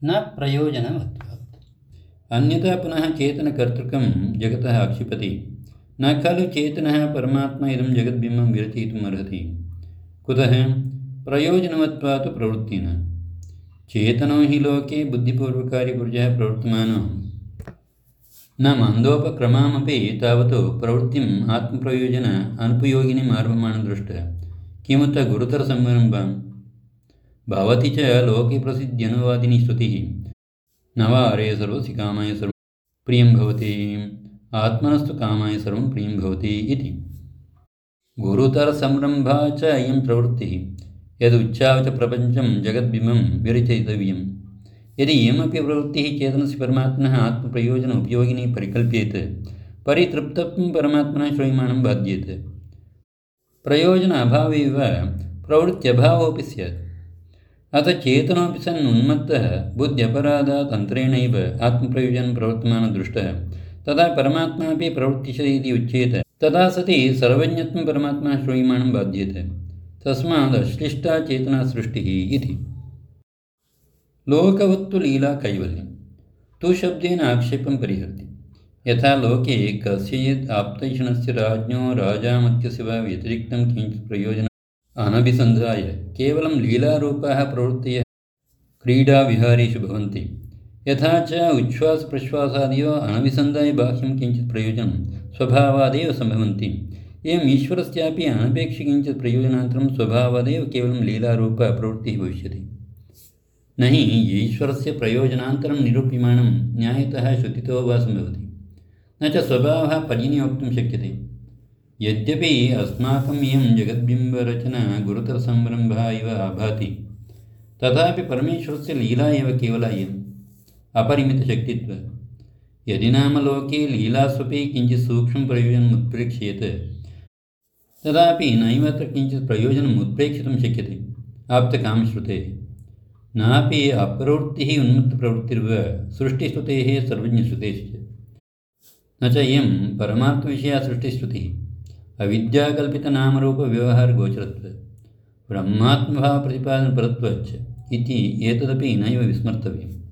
न प्रयोजनवत्वात्। अन्यथा पुनः चेतनकर्तृकं जगतः आक्षिपति। न खलु चेतनः परमात्मा इदं जगद्बिम्बं विरचयितुम् अर्हति। कुतः? प्रयोजनवत्वात् प्रवृत्तिना। चेतनो हि लोके बुद्धिपूर्वकार्यपुरुषः प्रवर्तमानो न मन्दोपक्रमामपि तावत् प्रवृत्तिम् आत्मप्रयोजन अनुपयोगिनीम् आरभमाणदृष्टः। किमुत गुरुतरसंरम्भं भवति च लोके प्रसिद्ध्यनुवादिनी श्रुतिः न वा अरे सर्वस्य कामाय सर्वं प्रियं भवति, आत्मनस्तु कामाय सर्वं प्रियं भवति इति। गुरुतरसंरम्भा च इयं प्रवृत्तिः यदुच्चाव च प्रपञ्चं जगद्बिम्बं विरचयितव्यम्। यदि इयमपि प्रवृत्तिः चेतनस्य परमात्मनः आत्मप्रयोजन उपयोगिनी परिकल्प्येत, परितृप्तं परमात्मनः श्रूयमाणं बाध्येत। प्रयोजन अभावेव प्रवृत्त्यभावोऽपि स्यात्। अथ चेतनोऽपि सन् उन्मत्तः बुद्ध्यपराधात् अन्तरेणैव आत्मप्रयोजनं प्रवर्तमानदृष्टः, तदा परमात्मापि प्रवृत्तिशः इति उच्येत। तदा सति सर्वज्ञत्वं परमात्मनः श्रूयमाणं बाध्येत। तस्मात् अश्लिष्टा चेतना सृष्टिः इति। लोकवत्तु लीला कैवल्यं तु शब्देन आक्षेपं परिहरति। यथा लोके कस्यचित् आप्तैषणस्य राज्ञो राजामत्यस्य वा व्यतिरिक्तं किञ्चित् प्रयोजनम् अनभिसन्धाय केवलं लीलारूपाः प्रवृत्तयः क्रीडाविहारेषु भवन्ति, यथा च उच्छ्वासप्रश्वासादयो अनभिसन्धाय बाह्यं किञ्चित् प्रयोजनं स्वभावादेव सम्भवन्ति। एवम् ईश्वरस्यापि अनपेक्ष्य किञ्चित् प्रयोजनान्तरं स्वभावादेव केवलं लीलारूपा प्रवृत्तिः भविष्यति। न हि ईश्वरस्य प्रयोजनान्तरं निरूप्यमाणं न्यायतः श्रुतितो वा सम्भवति, न च स्वभावः पर्जन्य वक्तुं शक्यते। यद्यपि अस्माकम् इयं जगद्बिम्बरचना गुरुतरसंरम्भः इव आभाति, तथापि परमेश्वरस्य लीला एव केवला इयम् अपरिमितशक्तित्वात्। यदि नाम लोके लीलास्वपि किञ्चित् सूक्ष्मं प्रयोजनम् उत्प्रेक्ष्येत, तदापि नैव अत्र किञ्चित् प्रयोजनम् उत्प्रेक्षितुं शक्यते आप्तकामश्रुतेः। नापि अप्रवृत्तिः उन्मत्तप्रवृत्तिर्व सृष्टिश्रुतेः सर्वज्ञश्रुतेश्च। न च इयं परमार्थविषया सृष्टिश्रुतिः अविद्याकल्पितनामरूपव्यवहारगोचरत्वात् ब्रह्मात्मभावप्रतिपादनपरत्वाच्च इति एतदपि नैव विस्मर्तव्यम्।